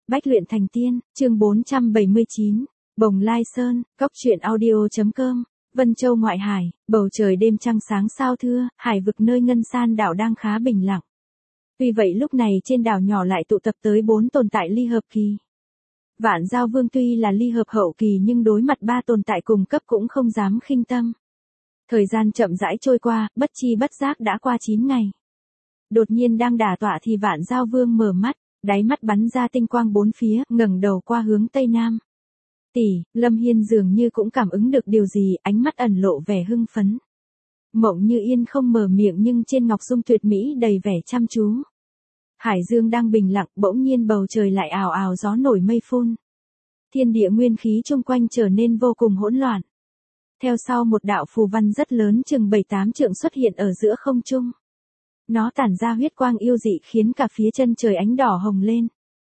Bách luyện thành tiên, chương 479, Bồng Lai Sơn, Cốc truyện audio.com, Vân Châu ngoại hải, bầu trời đêm trăng sáng sao thưa, hải vực nơi ngân san đảo đang khá bình lặng. Tuy vậy lúc này trên đảo nhỏ lại tụ tập tới 4 tồn tại ly hợp kỳ. Vạn Giao Vương tuy là ly hợp hậu kỳ nhưng đối mặt 3 tồn tại cùng cấp cũng không dám khinh tâm. Thời gian chậm rãi trôi qua, bất chi bất giác đã qua 9 ngày. Đột nhiên đang đả tọa thì Vạn Giao Vương mở mắt, đáy mắt bắn ra tinh quang bốn phía, ngẩng đầu qua hướng tây nam. Lâm Hiên dường như cũng cảm ứng được điều gì, ánh mắt ẩn lộ vẻ hưng phấn. Mộng Như Yên không mở miệng nhưng trên ngọc dung tuyệt mỹ đầy vẻ chăm chú. Hải dương đang bình lặng, bỗng nhiên bầu trời lại ào ào gió nổi mây phun. Thiên địa nguyên khí chung quanh trở nên vô cùng hỗn loạn. Theo sau một đạo phù văn rất lớn chừng 7-8 trượng xuất hiện ở giữa không trung. Nó tản ra huyết quang yêu dị khiến cả phía chân trời ánh đỏ hồng lên.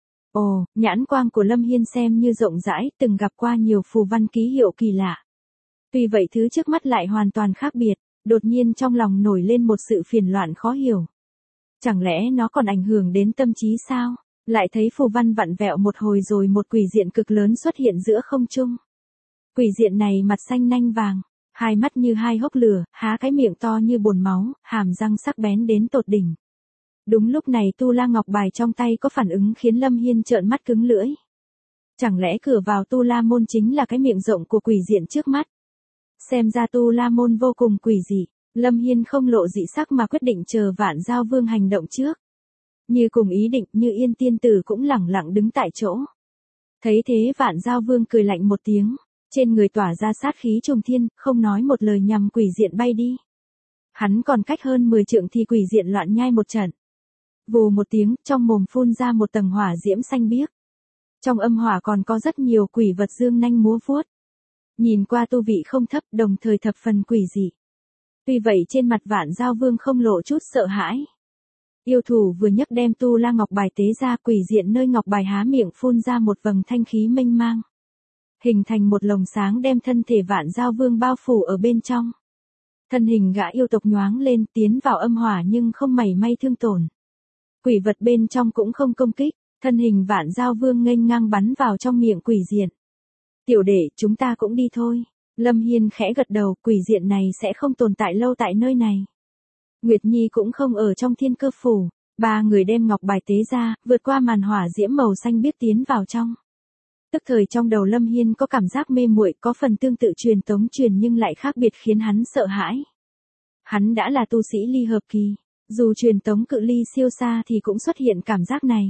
Ồ, nhãn quang của Lâm Hiên xem như rộng rãi, từng gặp qua nhiều phù văn ký hiệu kỳ lạ. Tuy vậy thứ trước mắt lại hoàn toàn khác biệt, đột nhiên trong lòng nổi lên một sự phiền loạn khó hiểu. Chẳng lẽ nó còn ảnh hưởng đến tâm trí sao? Lại thấy phù văn vặn vẹo một hồi rồi một quỷ diện cực lớn xuất hiện giữa không trung. Quỷ diện này mặt xanh nanh vàng, hai mắt như hai hốc lửa, há cái miệng to như bồn máu, hàm răng sắc bén đến tột đỉnh. Đúng lúc này Tu La Ngọc Bài trong tay có phản ứng khiến Lâm Hiên trợn mắt cứng lưỡi. Chẳng lẽ cửa vào Tu La Môn chính là cái miệng rộng của quỷ diện trước mắt? Xem ra Tu La Môn vô cùng quỷ dị, Lâm Hiên không lộ dị sắc mà quyết định chờ Vạn Giao Vương hành động trước. Như cùng ý định, Như Yên tiên tử cũng lẳng lặng đứng tại chỗ. Thấy thế Vạn Giao Vương cười lạnh một tiếng, trên người tỏa ra sát khí trùng thiên, không nói một lời nhằm quỷ diện bay đi. Hắn còn cách hơn 10 trượng thì quỷ diện loạn nhai một trận. Vù một tiếng, trong mồm phun ra một tầng hỏa diễm xanh biếc. Trong âm hỏa còn có rất nhiều quỷ vật dương nanh múa vuốt. Nhìn qua tu vị không thấp, đồng thời thập phần quỷ dị. Tuy vậy trên mặt Vạn Giao Vương không lộ chút sợ hãi. Yêu thủ vừa nhấc đem Tu La Ngọc Bài tế ra, quỷ diện nơi ngọc bài há miệng phun ra một vầng thanh khí mênh mang. Hình thành một lồng sáng đem thân thể Vạn Giao Vương bao phủ ở bên trong. Thân hình gã yêu tộc nhoáng lên tiến vào âm hỏa nhưng không mảy may thương tổn. Quỷ vật bên trong cũng không công kích, thân hình Vạn Giao Vương nghênh ngang bắn vào trong miệng quỷ diện. Tiểu đệ, chúng ta cũng đi thôi. Lâm Hiên khẽ gật đầu, quỷ diện này sẽ không tồn tại lâu tại nơi này. Nguyệt Nhi cũng không ở trong Thiên Cơ Phủ, ba người đem ngọc bài tế ra, vượt qua màn hỏa diễm màu xanh biếc tiến vào trong. Tức thời trong đầu Lâm Hiên có cảm giác mê muội, có phần tương tự truyền tống truyền nhưng lại khác biệt khiến hắn sợ hãi. Hắn đã là tu sĩ ly hợp kỳ, dù truyền tống cự ly siêu xa thì cũng xuất hiện cảm giác này.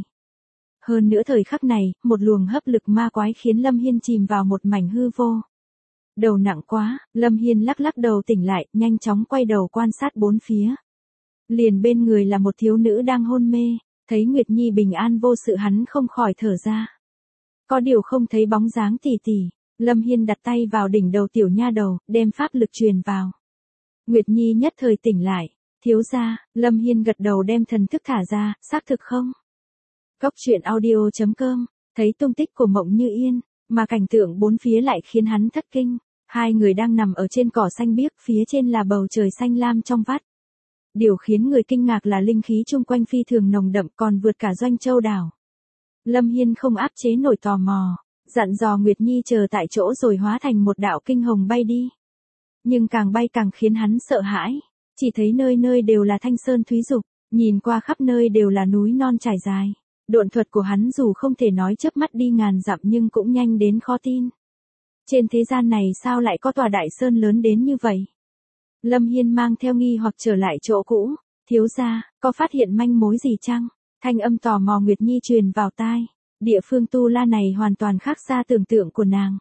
Hơn nữa thời khắc này, một luồng hấp lực ma quái khiến Lâm Hiên chìm vào một mảnh hư vô. Đầu nặng quá, Lâm Hiên lắc lắc đầu tỉnh lại, nhanh chóng quay đầu quan sát bốn phía. Liền bên người là một thiếu nữ đang hôn mê, thấy Nguyệt Nhi bình an vô sự hắn không khỏi thở ra. Có điều không thấy bóng dáng tỷ tỷ, Lâm Hiên đặt tay vào đỉnh đầu tiểu nha đầu, đem pháp lực truyền vào. Nguyệt Nhi nhất thời tỉnh lại, thiếu gia, Lâm Hiên gật đầu đem thần thức thả ra, xác thực không? Cốc truyện audio.com, thấy tung tích của Mộng Như Yên, mà cảnh tượng bốn phía lại khiến hắn thất kinh. Hai người đang nằm ở trên cỏ xanh biếc, phía trên là bầu trời xanh lam trong vắt. Điều khiến người kinh ngạc là linh khí chung quanh phi thường nồng đậm còn vượt cả Doanh Châu đảo. Lâm Hiên không áp chế nổi tò mò, dặn dò Nguyệt Nhi chờ tại chỗ rồi hóa thành một đạo kinh hồng bay đi. Nhưng càng bay càng khiến hắn sợ hãi, chỉ thấy nơi nơi đều là thanh sơn thúy dục, nhìn qua khắp nơi đều là núi non trải dài. Độn thuật của hắn dù không thể nói chớp mắt đi ngàn dặm nhưng cũng nhanh đến khó tin. Trên thế gian này sao lại có tòa đại sơn lớn đến như vậy? Lâm Hiên mang theo nghi hoặc trở lại chỗ cũ, thiếu gia, có phát hiện manh mối gì chăng? Thanh âm tò mò Nguyệt Nhi truyền vào tai, địa phương Tu La này hoàn toàn khác xa tưởng tượng của nàng.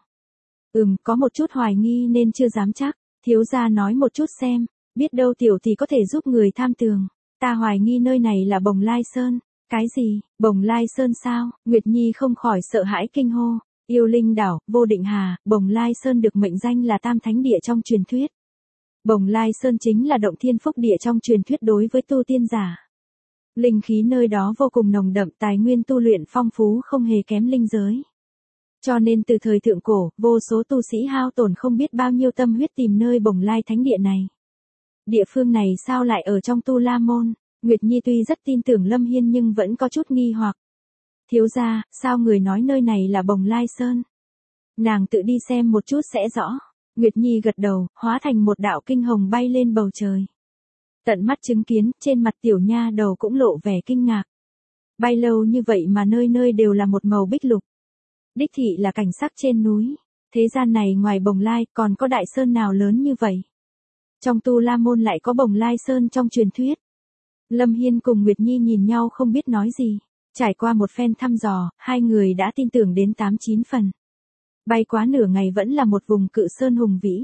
Có một chút hoài nghi nên chưa dám chắc, thiếu gia nói một chút xem, biết đâu tiểu thì có thể giúp người tham tường. Ta hoài nghi nơi này là Bồng Lai Sơn. Cái gì, Bồng Lai Sơn sao? Nguyệt Nhi không khỏi sợ hãi kinh hô. Yêu Linh Đảo, Vô Định Hà, Bồng Lai Sơn được mệnh danh là Tam Thánh Địa trong truyền thuyết. Bồng Lai Sơn chính là động thiên phúc địa trong truyền thuyết đối với tu tiên giả. Linh khí nơi đó vô cùng nồng đậm, tài nguyên tu luyện phong phú không hề kém linh giới. Cho nên từ thời thượng cổ, vô số tu sĩ hao tổn không biết bao nhiêu tâm huyết tìm nơi Bồng Lai Thánh Địa này. Địa phương này sao lại ở trong Tu La Môn? Nguyệt Nhi tuy rất tin tưởng Lâm Hiên nhưng vẫn có chút nghi hoặc. Thiếu gia, sao người nói nơi này là Bồng Lai Sơn? Nàng tự đi xem một chút sẽ rõ. Nguyệt Nhi gật đầu, hóa thành một đạo kinh hồng bay lên bầu trời. Tận mắt chứng kiến, trên mặt tiểu nha đầu cũng lộ vẻ kinh ngạc. Bay lâu như vậy mà nơi nơi đều là một màu bích lục. Đích thị là cảnh sắc trên núi. Thế gian này ngoài Bồng Lai còn có đại sơn nào lớn như vậy? Trong Tu La Môn lại có Bồng Lai Sơn trong truyền thuyết. Lâm Hiên cùng Nguyệt Nhi nhìn nhau không biết nói gì. Trải qua một phen thăm dò, hai người đã tin tưởng đến 8-9 phần. Bay quá nửa ngày vẫn là một vùng cự sơn hùng vĩ.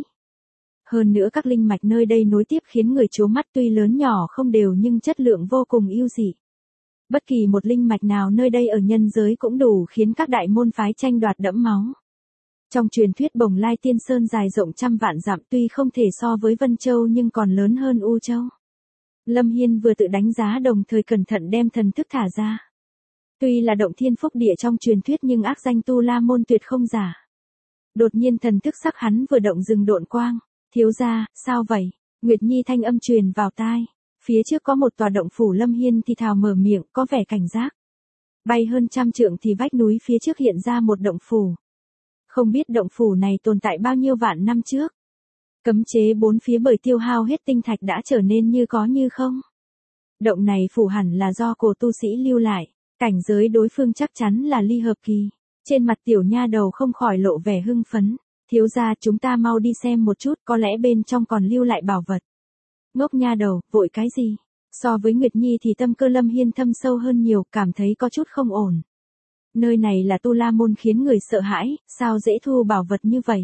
Hơn nữa các linh mạch nơi đây nối tiếp khiến người chố mắt, tuy lớn nhỏ không đều nhưng chất lượng vô cùng ưu dị. Bất kỳ một linh mạch nào nơi đây ở nhân giới cũng đủ khiến các đại môn phái tranh đoạt đẫm máu. Trong truyền thuyết Bồng Lai Tiên Sơn dài rộng trăm vạn dặm, tuy không thể so với Vân Châu nhưng còn lớn hơn U Châu. Lâm Hiên vừa tự đánh giá đồng thời cẩn thận đem thần thức thả ra. Tuy là động thiên phúc địa trong truyền thuyết nhưng ác danh Tu La Môn tuyệt không giả. Đột nhiên thần thức sắc hắn vừa động dừng độn quang. Thiếu gia, sao vậy? Nguyệt Nhi thanh âm truyền vào tai. Phía trước có một tòa động phủ. Lâm Hiên thì thào mở miệng, có vẻ cảnh giác. Bay hơn 100 trượng thì vách núi phía trước hiện ra một động phủ. Không biết động phủ này tồn tại bao nhiêu vạn năm trước. Cấm chế bốn phía bởi tiêu hao hết tinh thạch đã trở nên như có như không. Động này phủ hẳn là do cổ tu sĩ lưu lại. Cảnh giới đối phương chắc chắn là ly hợp kỳ. Trên mặt tiểu nha đầu không khỏi lộ vẻ hưng phấn. Thiếu gia, chúng ta mau đi xem một chút, có lẽ bên trong còn lưu lại bảo vật. Ngốc nha đầu, vội cái gì? So với Nguyệt Nhi thì tâm cơ Lâm Hiên thâm sâu hơn nhiều, cảm thấy có chút không ổn. Nơi này là Tu La Môn khiến người sợ hãi, sao dễ thu bảo vật như vậy?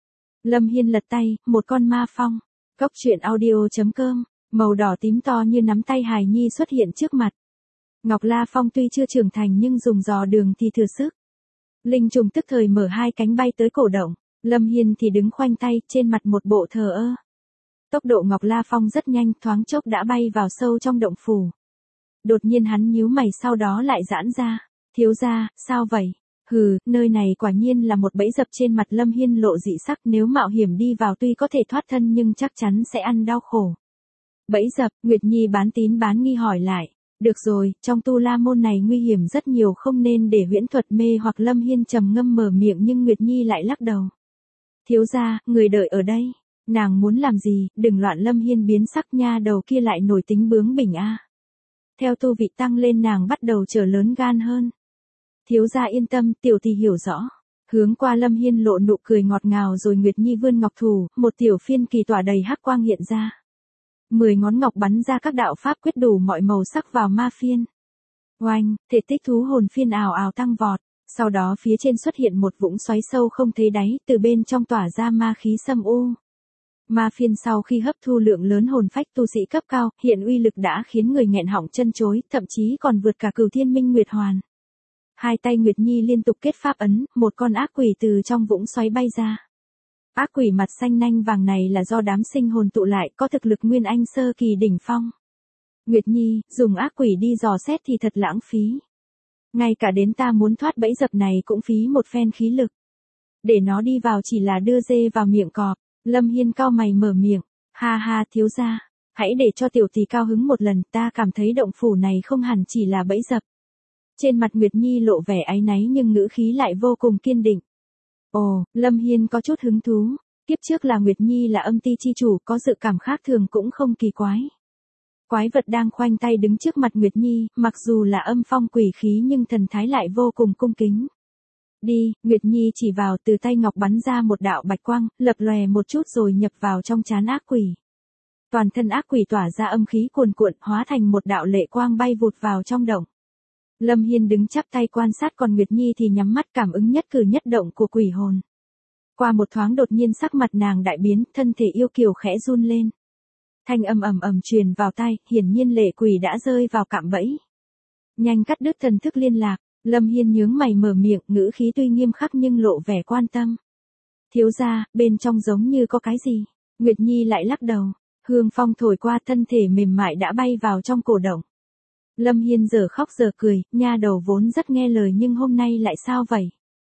Lâm Hiên lật tay, một con ma phong. Cốc truyện audio.com, màu đỏ tím to như nắm tay hài nhi xuất hiện trước mặt. Ngọc La Phong tuy chưa trưởng thành nhưng dùng dò đường thì thừa sức. Linh trùng tức thời mở hai cánh bay tới cổ động. Lâm Hiên thì đứng khoanh tay, trên mặt một bộ thờ ơ. Tốc độ Ngọc La Phong rất nhanh, thoáng chốc đã bay vào sâu trong động phủ. Đột nhiên hắn nhíu mày, sau đó lại giãn ra. Thiếu gia, sao vậy? Hừ, nơi này quả nhiên là một bẫy dập. Trên mặt Lâm Hiên lộ dị sắc, nếu mạo hiểm đi vào tuy có thể thoát thân nhưng chắc chắn sẽ ăn đau khổ. Bẫy dập? Nguyệt Nhi bán tín bán nghi hỏi lại. Được rồi, trong Tu La Môn này nguy hiểm rất nhiều, không nên để huyễn thuật mê hoặc. Lâm Hiên trầm ngâm mở miệng nhưng Nguyệt Nhi lại lắc đầu. Thiếu gia, người đợi ở đây. Nàng muốn làm gì, đừng loạn. Lâm Hiên biến sắc, nha đầu kia lại nổi tính bướng bỉnh a. Theo tu vị tăng lên nàng bắt đầu trở lớn gan hơn. Thiếu gia yên tâm, tiểu tỷ hiểu rõ. Hướng qua Lâm Hiên lộ nụ cười ngọt ngào rồi Nguyệt Nhi vươn ngọc thủ, một tiểu phiên kỳ tỏa đầy hắc quang hiện ra. 10 ngón ngọc bắn ra các đạo pháp quyết đủ mọi màu sắc vào ma phiên. Oanh, thể tích thú hồn phiên ào ào tăng vọt. Sau đó phía trên xuất hiện một vũng xoáy sâu không thấy đáy, từ bên trong tỏa ra ma khí xâm u. Ma phiên sau khi hấp thu lượng lớn hồn phách tu sĩ cấp cao, hiện uy lực đã khiến người nghẹn họng chân chối, thậm chí còn vượt cả Cửu Thiên Minh Nguyệt Hoàn. Hai tay Nguyệt Nhi liên tục kết pháp ấn, một con ác quỷ từ trong vũng xoáy bay ra. Ác quỷ mặt xanh nanh vàng này là do đám sinh hồn tụ lại, có thực lực nguyên anh sơ kỳ đỉnh phong. Nguyệt Nhi, dùng ác quỷ đi dò xét thì thật lãng phí. Ngay cả đến ta muốn thoát bẫy dập này cũng phí một phen khí lực. Để nó đi vào chỉ là đưa dê vào miệng cọp. Lâm Hiên cau mày mở miệng. Ha ha, thiếu gia, hãy để cho tiểu tỷ cao hứng một lần, ta cảm thấy động phủ này không hẳn chỉ là bẫy dập. Trên mặt Nguyệt Nhi lộ vẻ áy náy nhưng ngữ khí lại vô cùng kiên định. Ồ, Lâm Hiên có chút hứng thú. Kiếp trước là Nguyệt Nhi là âm ti chi chủ, có dự cảm khác thường cũng không kỳ quái. Quái vật đang khoanh tay đứng trước mặt Nguyệt Nhi, mặc dù là âm phong quỷ khí nhưng thần thái lại vô cùng cung kính. Đi, Nguyệt Nhi chỉ vào, từ tay ngọc bắn ra một đạo bạch quang, lập lòe một chút rồi nhập vào trong trán ác quỷ. Toàn thân ác quỷ tỏa ra âm khí cuồn cuộn, hóa thành một đạo lệ quang bay vụt vào trong động. Lâm Hiên đứng chắp tay quan sát, còn Nguyệt Nhi thì nhắm mắt cảm ứng nhất cử nhất động của quỷ hồn. Qua một thoáng đột nhiên sắc mặt nàng đại biến, thân thể yêu kiều khẽ run lên. Thanh âm ầm ầm truyền vào tai, hiển nhiên lệ quỷ đã rơi vào cạm bẫy. Nhanh cắt đứt thần thức liên lạc. Lâm Hiên nhướng mày mở miệng, ngữ khí tuy nghiêm khắc nhưng lộ vẻ quan tâm. Thiếu gia, bên trong giống như có cái gì? Nguyệt Nhi lại lắc đầu. Hương phong thổi qua, thân thể mềm mại đã bay vào trong cổ động. Lâm Hiên giờ khóc giờ cười, nha đầu vốn rất nghe lời nhưng hôm nay lại sao vậy?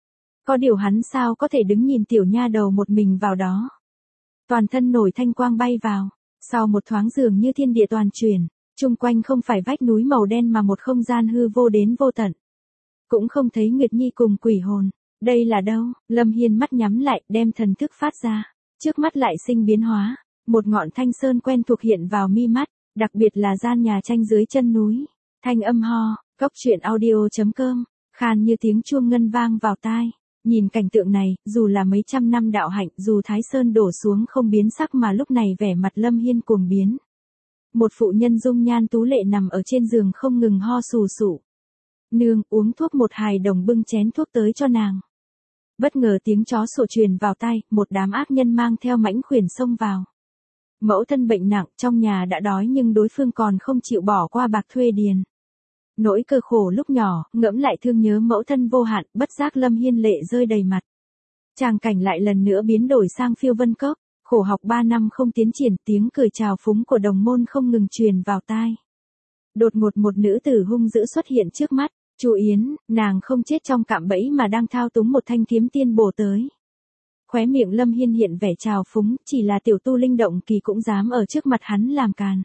Có điều hắn sao có thể đứng nhìn tiểu nha đầu một mình vào đó? Toàn thân nổi thanh quang bay vào. Sau một thoáng dường như thiên địa toàn chuyển, chung quanh không phải vách núi màu đen mà một không gian hư vô đến vô tận. cũng không thấy Nguyệt Nhi cùng quỷ hồn. Đây là đâu? Lâm Hiên mắt nhắm lại, đem thần thức phát ra. Trước mắt lại sinh biến hóa. Một ngọn thanh sơn quen thuộc hiện vào mi mắt, đặc biệt là gian nhà tranh dưới chân núi. Thanh âm ho, cốc truyện audio.com, khan như tiếng chuông ngân vang vào tai. Nhìn cảnh tượng này, dù là mấy trăm năm đạo hạnh, dù Thái Sơn đổ xuống không biến sắc mà lúc này vẻ mặt Lâm Hiên cuồng biến. Một phụ nhân dung nhan tú lệ nằm ở trên giường không ngừng ho sù sụ. Nương, uống thuốc. Một hài đồng bưng chén thuốc tới cho nàng. Bất ngờ tiếng chó sủa truyền vào tai, một đám ác nhân mang theo mãnh khuyển xông vào. Mẫu thân bệnh nặng, trong nhà đã đói nhưng đối phương còn không chịu bỏ qua bạc thuê điền. Nỗi cơ khổ lúc nhỏ, ngẫm lại thương nhớ mẫu thân vô hạn, bất giác Lâm Hiên lệ rơi đầy mặt. Tràng cảnh lại lần nữa biến đổi sang phiêu vân cốc, khổ học 3 năm không tiến triển, tiếng cười chào phúng của đồng môn không ngừng truyền vào tai. Đột ngột một nữ tử hung dữ xuất hiện trước mắt, Chu Yến, nàng không chết trong cạm bẫy mà đang thao túng một thanh kiếm tiên bổ tới. Khóe miệng Lâm Hiên hiện vẻ trào phúng, chỉ là tiểu tu linh động kỳ cũng dám ở trước mặt hắn làm càn.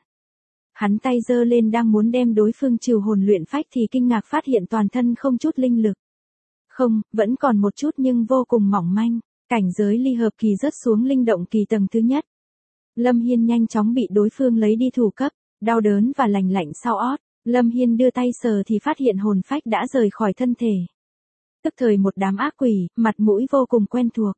Hắn tay giơ lên đang muốn đem đối phương trừ hồn luyện phách thì kinh ngạc phát hiện toàn thân không chút linh lực. Không, vẫn còn một chút nhưng vô cùng mỏng manh, cảnh giới ly hợp kỳ rớt xuống linh động kỳ tầng thứ nhất. Lâm Hiên nhanh chóng bị đối phương lấy đi thủ cấp, đau đớn và lành lạnh sau ót. Lâm Hiên đưa tay sờ thì phát hiện hồn phách đã rời khỏi thân thể. Tức thời một đám ác quỷ, mặt mũi vô cùng quen thuộc.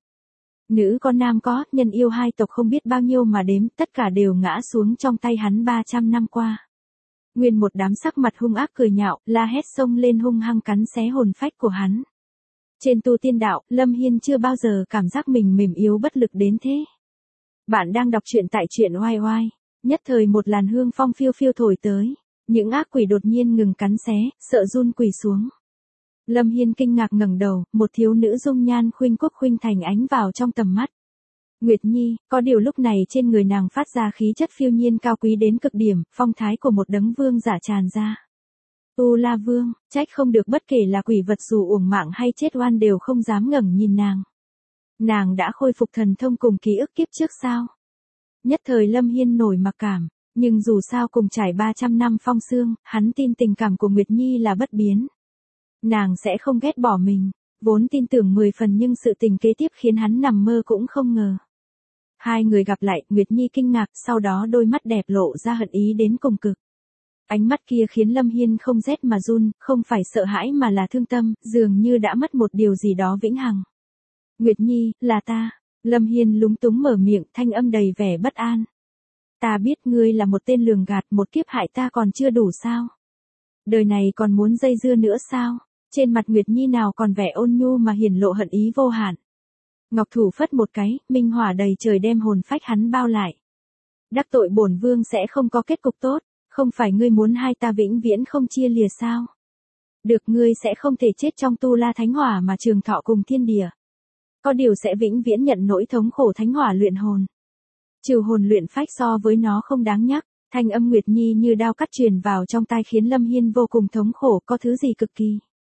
Nữ có nam có, nhân yêu hai tộc không biết bao nhiêu mà đếm, tất cả đều ngã xuống trong tay hắn 300 năm qua. Nguyên một đám sắc mặt hung ác cười nhạo, la hét xông lên hung hăng cắn xé hồn phách của hắn. Trên tu tiên đạo, Lâm Hiên chưa bao giờ cảm giác mình mềm yếu bất lực đến thế. Bạn đang đọc truyện tại truyện oai oai. Nhất thời một làn hương phong phiêu phiêu thổi tới. Những ác quỷ đột nhiên ngừng cắn xé, sợ run quỳ xuống. Lâm Hiên kinh ngạc ngẩng đầu, một thiếu nữ dung nhan khuynh quốc khuynh thành ánh vào trong tầm mắt. Nguyệt Nhi, có điều lúc này trên người nàng phát ra khí chất phiêu nhiên cao quý đến cực điểm, phong thái của một đấng vương giả tràn ra. Tu La Vương, trách không được bất kể là quỷ vật dù uổng mạng hay chết oan đều không dám ngẩng nhìn nàng. Nàng đã khôi phục thần thông cùng ký ức kiếp trước sao? Nhất thời Lâm Hiên nổi mặc cảm. Nhưng dù sao cùng trải 300 năm phong sương, hắn tin tình cảm của Nguyệt Nhi là bất biến. Nàng sẽ không ghét bỏ mình, vốn tin tưởng 10 phần nhưng sự tình kế tiếp khiến hắn nằm mơ cũng không ngờ. Hai người gặp lại, Nguyệt Nhi kinh ngạc, sau đó đôi mắt đẹp lộ ra hận ý đến cùng cực. Ánh mắt kia khiến Lâm Hiên không rét mà run, không phải sợ hãi mà là thương tâm, dường như đã mất một điều gì đó vĩnh hằng. Nguyệt Nhi, là ta. Lâm Hiên lúng túng mở miệng, thanh âm đầy vẻ bất an. Ta biết ngươi là một tên lường gạt, một kiếp hại ta còn chưa đủ sao? Đời này còn muốn dây dưa nữa sao? Trên mặt Nguyệt Nhi nào còn vẻ ôn nhu mà hiển lộ hận ý vô hạn. Ngọc thủ phất một cái, minh hỏa đầy trời đem hồn phách hắn bao lại. Đắc tội bổn vương sẽ không có kết cục tốt, không phải ngươi muốn hai ta vĩnh viễn không chia lìa sao? Được, ngươi sẽ không thể chết trong tu la thánh hỏa mà trường thọ cùng thiên địa. Có điều sẽ vĩnh viễn nhận nỗi thống khổ thánh hỏa luyện hồn. Trừ hồn luyện phách so với nó không đáng nhắc, thanh âm Nguyệt Nhi như đao cắt truyền vào trong tai khiến Lâm Hiên vô cùng thống khổ, có thứ gì cực kỳ.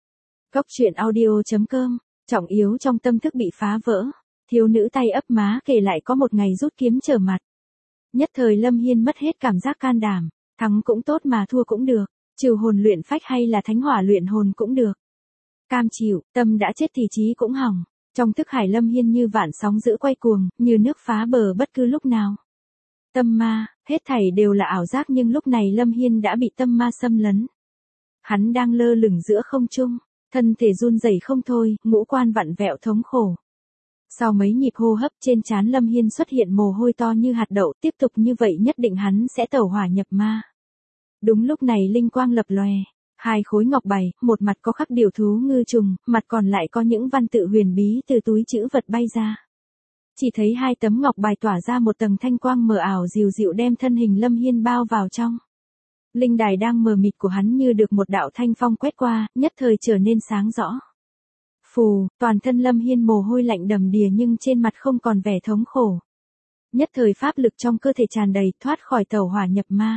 Cốc truyện audio.com, trọng yếu trong tâm thức bị phá vỡ, thiếu nữ tay ấp má kể lại có một ngày rút kiếm trở mặt. Nhất thời Lâm Hiên mất hết cảm giác can đảm, thắng cũng tốt mà thua cũng được, trừ hồn luyện phách hay là thánh hỏa luyện hồn cũng được. Cam chịu, tâm đã chết thì trí cũng hỏng. Trong thức hải Lâm Hiên như vạn sóng dữ quay cuồng, như nước phá bờ bất cứ lúc nào. Tâm ma, hết thảy đều là ảo giác nhưng lúc này Lâm Hiên đã bị tâm ma xâm lấn. Hắn đang lơ lửng giữa không trung, thân thể run rẩy không thôi, ngũ quan vặn vẹo thống khổ. Sau mấy nhịp hô hấp trên trán Lâm Hiên xuất hiện mồ hôi to như hạt đậu, tiếp tục như vậy nhất định hắn sẽ tẩu hỏa nhập ma. Đúng lúc này linh quang lập lòe. Hai khối ngọc bài, một mặt có khắc điểu thú ngư trùng, mặt còn lại có những văn tự huyền bí từ túi trữ vật bay ra. Chỉ thấy hai tấm ngọc bài tỏa ra một tầng thanh quang mờ ảo dịu dịu đem thân hình Lâm Hiên bao vào trong. Linh đài đang mờ mịt của hắn như được một đạo thanh phong quét qua, nhất thời trở nên sáng rõ. Phù, toàn thân Lâm Hiên mồ hôi lạnh đầm đìa nhưng trên mặt không còn vẻ thống khổ. Nhất thời pháp lực trong cơ thể tràn đầy, thoát khỏi tẩu hỏa nhập ma.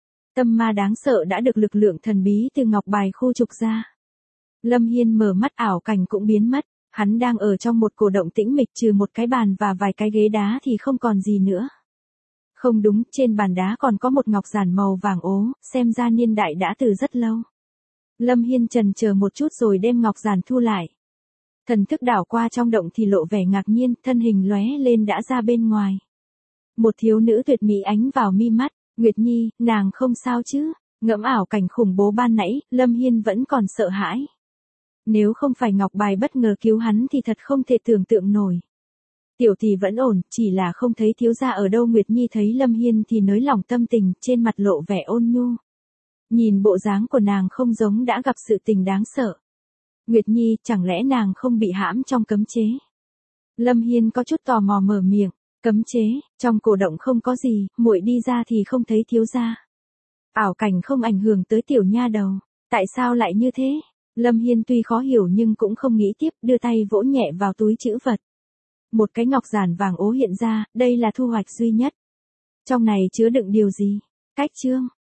Tâm ma đáng sợ đã được lực lượng thần bí từ ngọc bài khu trục ra. Lâm Hiên mở mắt, ảo cảnh cũng biến mất, hắn đang ở trong một cổ động tĩnh mịch, trừ một cái bàn và vài cái ghế đá thì không còn gì nữa. Không đúng, trên bàn đá còn có một ngọc giản màu vàng ố, xem ra niên đại đã từ rất lâu. Lâm Hiên chần chờ một chút rồi đem ngọc giản thu lại. Thần thức đảo qua trong động thì lộ vẻ ngạc nhiên, thân hình lóe lên đã ra bên ngoài. Một thiếu nữ tuyệt mỹ ánh vào mi mắt, Nguyệt Nhi, nàng không sao chứ? Ngẫm ảo cảnh khủng bố ban nãy, Lâm Hiên vẫn còn sợ hãi. Nếu không phải ngọc bài bất ngờ cứu hắn thì thật không thể tưởng tượng nổi. Tiểu tỷ vẫn ổn, chỉ là không thấy thiếu gia ở đâu. Nguyệt Nhi thấy Lâm Hiên thì nới lỏng tâm tình, trên mặt lộ vẻ ôn nhu. Nhìn bộ dáng của nàng không giống đã gặp sự tình đáng sợ. Nguyệt Nhi, chẳng lẽ nàng không bị hãm trong cấm chế? Lâm Hiên có chút tò mò mở miệng, cấm chế, trong cổ động không có gì, muội đi ra thì không thấy thiếu gia. Ảo cảnh không ảnh hưởng tới tiểu nha đầu, tại sao lại như thế? Lâm Hiên tuy khó hiểu nhưng cũng không nghĩ tiếp, đưa tay vỗ nhẹ vào túi trữ vật. Một cái ngọc giản vàng ố hiện ra, đây là thu hoạch duy nhất. Trong này chứa đựng điều gì? Cách chương.